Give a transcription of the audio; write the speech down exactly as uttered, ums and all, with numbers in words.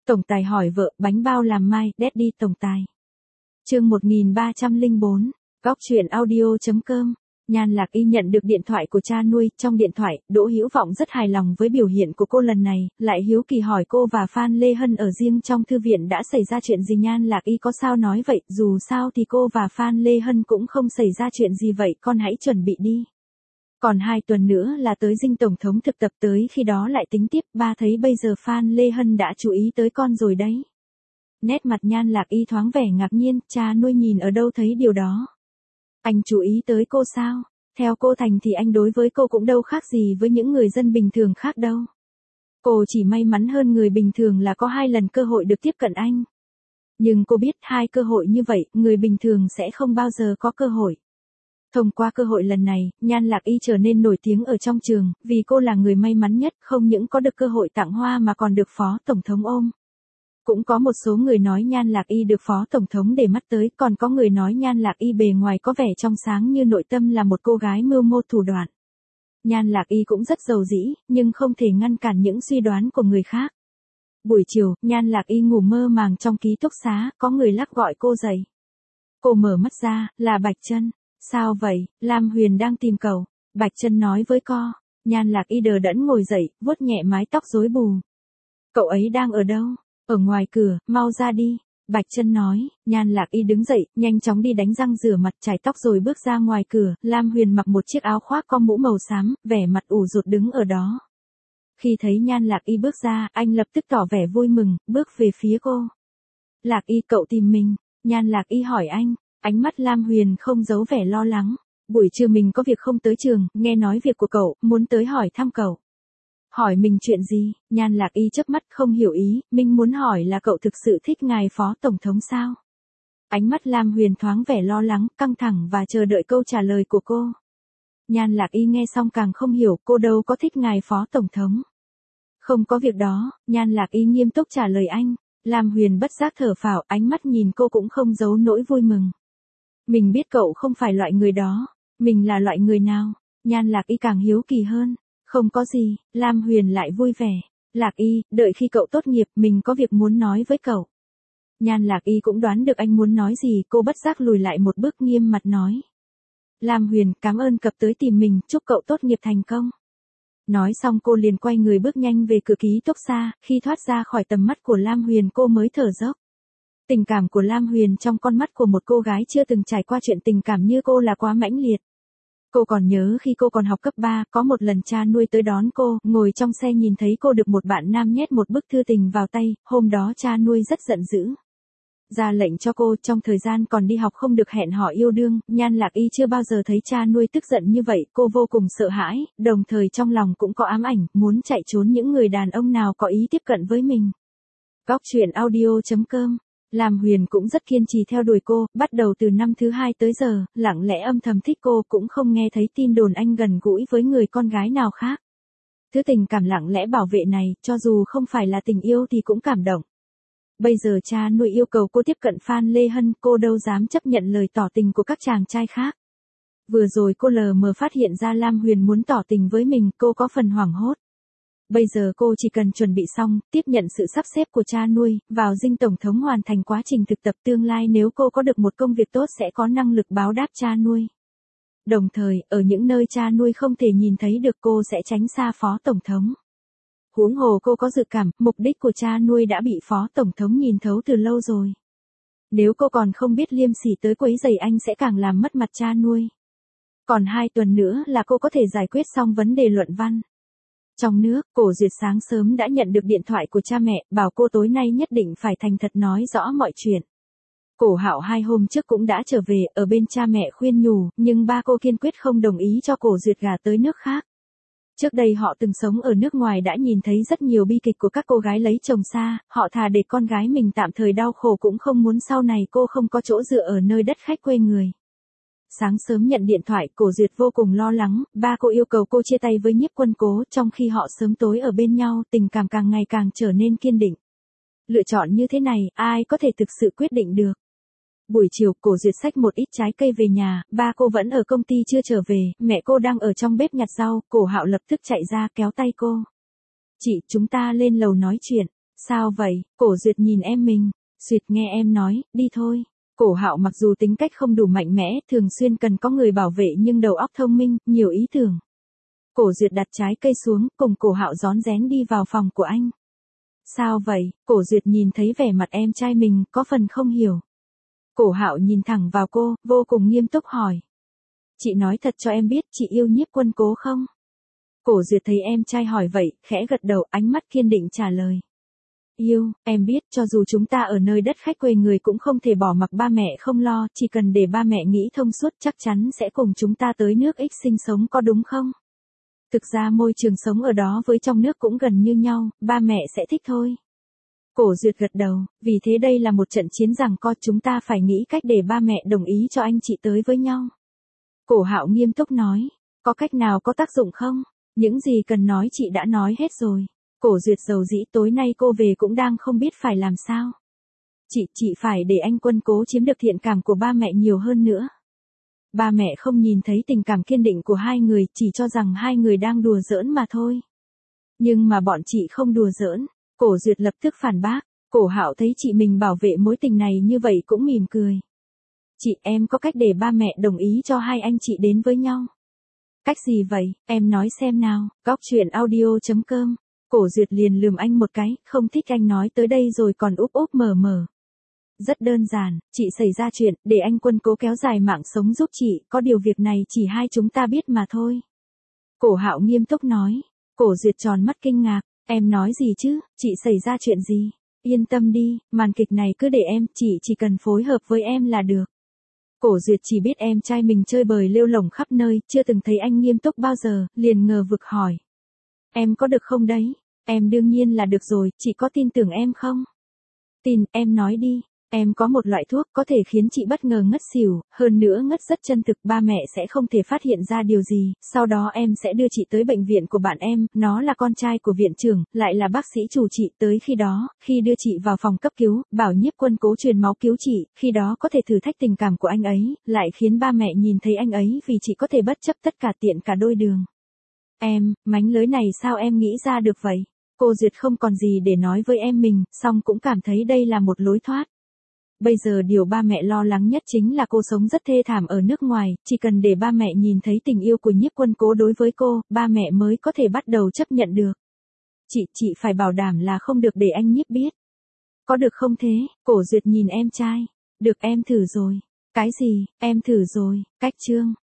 Tổng tài hỏi vợ, bánh bao làm mai, Daddy tổng tài. Chương một nghìn ba trăm lẻ bốn, góc truyện audio.com. Nhan Lạc Y nhận được điện thoại của cha nuôi, trong điện thoại, Đỗ Hữu Vọng rất hài lòng với biểu hiện của cô lần này, lại hiếu kỳ hỏi cô và Phan Lê Hân ở riêng trong thư viện đã xảy ra chuyện gì. Nhan Lạc Y có sao nói vậy, dù sao thì cô và Phan Lê Hân cũng không xảy ra chuyện gì vậy, con hãy chuẩn bị đi. Còn hai tuần nữa là tới dinh tổng thống thực tập, tới khi đó lại tính tiếp, ba thấy bây giờ Phan Lê Hân đã chú ý tới con rồi đấy. Nét mặt Nhan Lạc Y thoáng vẻ ngạc nhiên, cha nuôi nhìn ở đâu thấy điều đó. Anh chú ý tới cô sao? Theo cô Thành thì anh đối với cô cũng đâu khác gì với những người dân bình thường khác đâu. Cô chỉ may mắn hơn người bình thường là có hai lần cơ hội được tiếp cận anh. Nhưng cô biết hai cơ hội như vậy, người bình thường sẽ không bao giờ có cơ hội. Thông qua cơ hội lần này, Nhan Lạc Y trở nên nổi tiếng ở trong trường, vì cô là người may mắn nhất, không những có được cơ hội tặng hoa mà còn được Phó Tổng thống ôm. Cũng có một số người nói Nhan Lạc Y được Phó Tổng thống để mắt tới, còn có người nói Nhan Lạc Y bề ngoài có vẻ trong sáng như nội tâm là một cô gái mưu mô thủ đoạn. Nhan Lạc Y cũng rất giàu dĩ, nhưng không thể ngăn cản những suy đoán của người khác. Buổi chiều, Nhan Lạc Y ngủ mơ màng trong ký túc xá, có người lắc gọi cô dậy. Cô mở mắt ra, là Bạch Trân. Sao vậy, Lam Huyền đang tìm cậu. Bạch Trân nói với cô. Nhan Lạc Y đờ đẫn ngồi dậy, vuốt nhẹ mái tóc rối bù. Cậu ấy đang ở đâu? Ở ngoài cửa, mau ra đi. Bạch Trân nói. Nhan Lạc Y đứng dậy, nhanh chóng đi đánh răng rửa mặt, chải tóc rồi bước ra ngoài cửa. Lam Huyền mặc một chiếc áo khoác có mũ màu xám, vẻ mặt ủ rột đứng ở đó. Khi thấy Nhan Lạc Y bước ra, anh lập tức tỏ vẻ vui mừng, bước về phía cô. Lạc Y, cậu tìm mình. Nhan Lạc Y hỏi anh. Ánh mắt Lam Huyền không giấu vẻ lo lắng. Buổi trưa mình có việc không tới trường, nghe nói việc của cậu, muốn tới hỏi thăm cậu. Hỏi mình chuyện gì? Nhan Lạc Y chớp mắt không hiểu ý, mình muốn hỏi là cậu thực sự thích ngài Phó Tổng thống sao? Ánh mắt Lam Huyền thoáng vẻ lo lắng, căng thẳng và chờ đợi câu trả lời của cô. Nhan Lạc Y nghe xong càng không hiểu, cô đâu có thích ngài Phó Tổng thống. Không có việc đó, Nhan Lạc Y nghiêm túc trả lời anh. Lam Huyền bất giác thở phào, ánh mắt nhìn cô cũng không giấu nỗi vui mừng. Mình biết cậu không phải loại người đó. Mình là loại người nào? Nhan Lạc Y càng hiếu kỳ hơn. Không có gì, Lam Huyền lại vui vẻ. Lạc Y, đợi khi cậu tốt nghiệp, mình có việc muốn nói với cậu. Nhan Lạc Y cũng đoán được anh muốn nói gì, cô bất giác lùi lại một bước nghiêm mặt nói. Lam Huyền, cảm ơn cậu tới tìm mình, chúc cậu tốt nghiệp thành công. Nói xong cô liền quay người bước nhanh về cửa ký túc xá, khi thoát ra khỏi tầm mắt của Lam Huyền cô mới thở dốc. Tình cảm của Lam Huyền trong con mắt của một cô gái chưa từng trải qua chuyện tình cảm như cô là quá mãnh liệt. Cô còn nhớ khi cô còn học cấp ba, có một lần cha nuôi tới đón cô, ngồi trong xe nhìn thấy cô được một bạn nam nhét một bức thư tình vào tay, hôm đó cha nuôi rất giận dữ. Ra lệnh cho cô trong thời gian còn đi học không được hẹn hò yêu đương. Nhan Lạc Y chưa bao giờ thấy cha nuôi tức giận như vậy, cô vô cùng sợ hãi, đồng thời trong lòng cũng có ám ảnh, muốn chạy trốn những người đàn ông nào có ý tiếp cận với mình. Góc truyện audio.com. Lam Huyền cũng rất kiên trì theo đuổi cô, bắt đầu từ năm thứ hai tới giờ, lặng lẽ âm thầm thích cô, cũng không nghe thấy tin đồn anh gần gũi với người con gái nào khác. Thứ tình cảm lặng lẽ bảo vệ này, cho dù không phải là tình yêu thì cũng cảm động. Bây giờ cha nuôi yêu cầu cô tiếp cận Phan Lê Hân, cô đâu dám chấp nhận lời tỏ tình của các chàng trai khác. Vừa rồi cô lờ mờ phát hiện ra Lam Huyền muốn tỏ tình với mình, cô có phần hoảng hốt. Bây giờ cô chỉ cần chuẩn bị xong, tiếp nhận sự sắp xếp của cha nuôi, vào dinh tổng thống hoàn thành quá trình thực tập, tương lai nếu cô có được một công việc tốt sẽ có năng lực báo đáp cha nuôi. Đồng thời, ở những nơi cha nuôi không thể nhìn thấy được cô sẽ tránh xa Phó Tổng thống. Huống hồ cô có dự cảm, mục đích của cha nuôi đã bị Phó Tổng thống nhìn thấu từ lâu rồi. Nếu cô còn không biết liêm sỉ tới quấy rầy anh sẽ càng làm mất mặt cha nuôi. Còn hai tuần nữa là cô có thể giải quyết xong vấn đề luận văn. Trong nước, Cổ Duyệt sáng sớm đã nhận được điện thoại của cha mẹ, bảo cô tối nay nhất định phải thành thật nói rõ mọi chuyện. Cổ Hạo hai hôm trước cũng đã trở về, ở bên cha mẹ khuyên nhủ, nhưng ba cô kiên quyết không đồng ý cho Cổ Duyệt gả tới nước khác. Trước đây họ từng sống ở nước ngoài đã nhìn thấy rất nhiều bi kịch của các cô gái lấy chồng xa, họ thà để con gái mình tạm thời đau khổ cũng không muốn sau này cô không có chỗ dựa ở nơi đất khách quê người. Sáng sớm nhận điện thoại, Cổ Duyệt vô cùng lo lắng, ba cô yêu cầu cô chia tay với Nhiếp Quân Cố, trong khi họ sớm tối ở bên nhau, tình cảm càng ngày càng trở nên kiên định. Lựa chọn như thế này, ai có thể thực sự quyết định được. Buổi chiều, Cổ Duyệt xách một ít trái cây về nhà, ba cô vẫn ở công ty chưa trở về, mẹ cô đang ở trong bếp nhặt rau, Cổ Hạo lập tức chạy ra kéo tay cô. Chị, chúng ta lên lầu nói chuyện. Sao vậy? Cổ Duyệt nhìn em mình. Duyệt nghe em nói, đi thôi. Cổ Hạo mặc dù tính cách không đủ mạnh mẽ, thường xuyên cần có người bảo vệ nhưng đầu óc thông minh, nhiều ý tưởng. Cổ Duyệt đặt trái cây xuống, cùng Cổ Hạo rón rén đi vào phòng của anh. Sao vậy? Cổ Duyệt nhìn thấy vẻ mặt em trai mình, có phần không hiểu. Cổ Hạo nhìn thẳng vào cô, vô cùng nghiêm túc hỏi. Chị nói thật cho em biết, chị yêu Nhiếp Quân Cố không? Cổ Duyệt thấy em trai hỏi vậy, khẽ gật đầu, ánh mắt kiên định trả lời. Yêu, em biết, cho dù chúng ta ở nơi đất khách quê người cũng không thể bỏ mặc ba mẹ không lo, chỉ cần để ba mẹ nghĩ thông suốt chắc chắn sẽ cùng chúng ta tới nước X sinh sống, có đúng không? Thực ra môi trường sống ở đó với trong nước cũng gần như nhau, ba mẹ sẽ thích thôi. Cổ Duyệt gật đầu, vì thế đây là một trận chiến giằng co, chúng ta phải nghĩ cách để ba mẹ đồng ý cho anh chị tới với nhau. Cổ Hạo nghiêm túc nói, có cách nào có tác dụng không? Những gì cần nói chị đã nói hết rồi. Cổ Duyệt dầu dĩ, tối nay cô về cũng đang không biết phải làm sao. Chị, chị phải để anh Quân Cố chiếm được thiện cảm của ba mẹ nhiều hơn nữa. Ba mẹ không nhìn thấy tình cảm kiên định của hai người, chỉ cho rằng hai người đang đùa giỡn mà thôi. Nhưng mà bọn chị không đùa giỡn. Cổ Duyệt lập tức phản bác. Cổ Hạo thấy chị mình bảo vệ mối tình này như vậy cũng mỉm cười. Chị, em có cách để ba mẹ đồng ý cho hai anh chị đến với nhau. Cách gì vậy, em nói xem nào. Góc truyện audio chấm com. Cổ Duyệt liền lườm anh một cái, không thích anh nói tới đây rồi còn úp úp mở mở. Rất đơn giản, chị xảy ra chuyện, để anh Quân Cố kéo dài mạng sống giúp chị, có điều việc này chỉ hai chúng ta biết mà thôi. Cổ Hạo nghiêm túc nói. Cổ Duyệt tròn mắt kinh ngạc, em nói gì chứ, chị xảy ra chuyện gì? Yên tâm đi, màn kịch này cứ để em, chị chỉ cần phối hợp với em là được. Cổ Duyệt chỉ biết em trai mình chơi bời lêu lổng khắp nơi, chưa từng thấy anh nghiêm túc bao giờ, liền ngờ vực hỏi. Em có được không đấy? Em đương nhiên là được rồi, chị có tin tưởng em không? Tin, em nói đi. Em có một loại thuốc có thể khiến chị bất ngờ ngất xỉu, hơn nữa ngất rất chân thực, ba mẹ sẽ không thể phát hiện ra điều gì, sau đó em sẽ đưa chị tới bệnh viện của bạn em, nó là con trai của viện trưởng, lại là bác sĩ chủ trị, tới khi đó, khi đưa chị vào phòng cấp cứu, bảo Nhiếp Quân Cố truyền máu cứu chị, khi đó có thể thử thách tình cảm của anh ấy, lại khiến ba mẹ nhìn thấy anh ấy vì chị có thể bất chấp tất cả tiện cả đôi đường. Em, mánh lới này sao em nghĩ ra được vậy? Cô Duyệt không còn gì để nói với em mình, song cũng cảm thấy đây là một lối thoát. Bây giờ điều ba mẹ lo lắng nhất chính là cô sống rất thê thảm ở nước ngoài, chỉ cần để ba mẹ nhìn thấy tình yêu của Nhiếp Quân Cố đối với cô, ba mẹ mới có thể bắt đầu chấp nhận được. Chị, chị phải bảo đảm là không được để anh Nhiếp biết. Có được không thế? Cổ Duyệt nhìn em trai. Được, em thử rồi. Cái gì, em thử rồi, cách chương.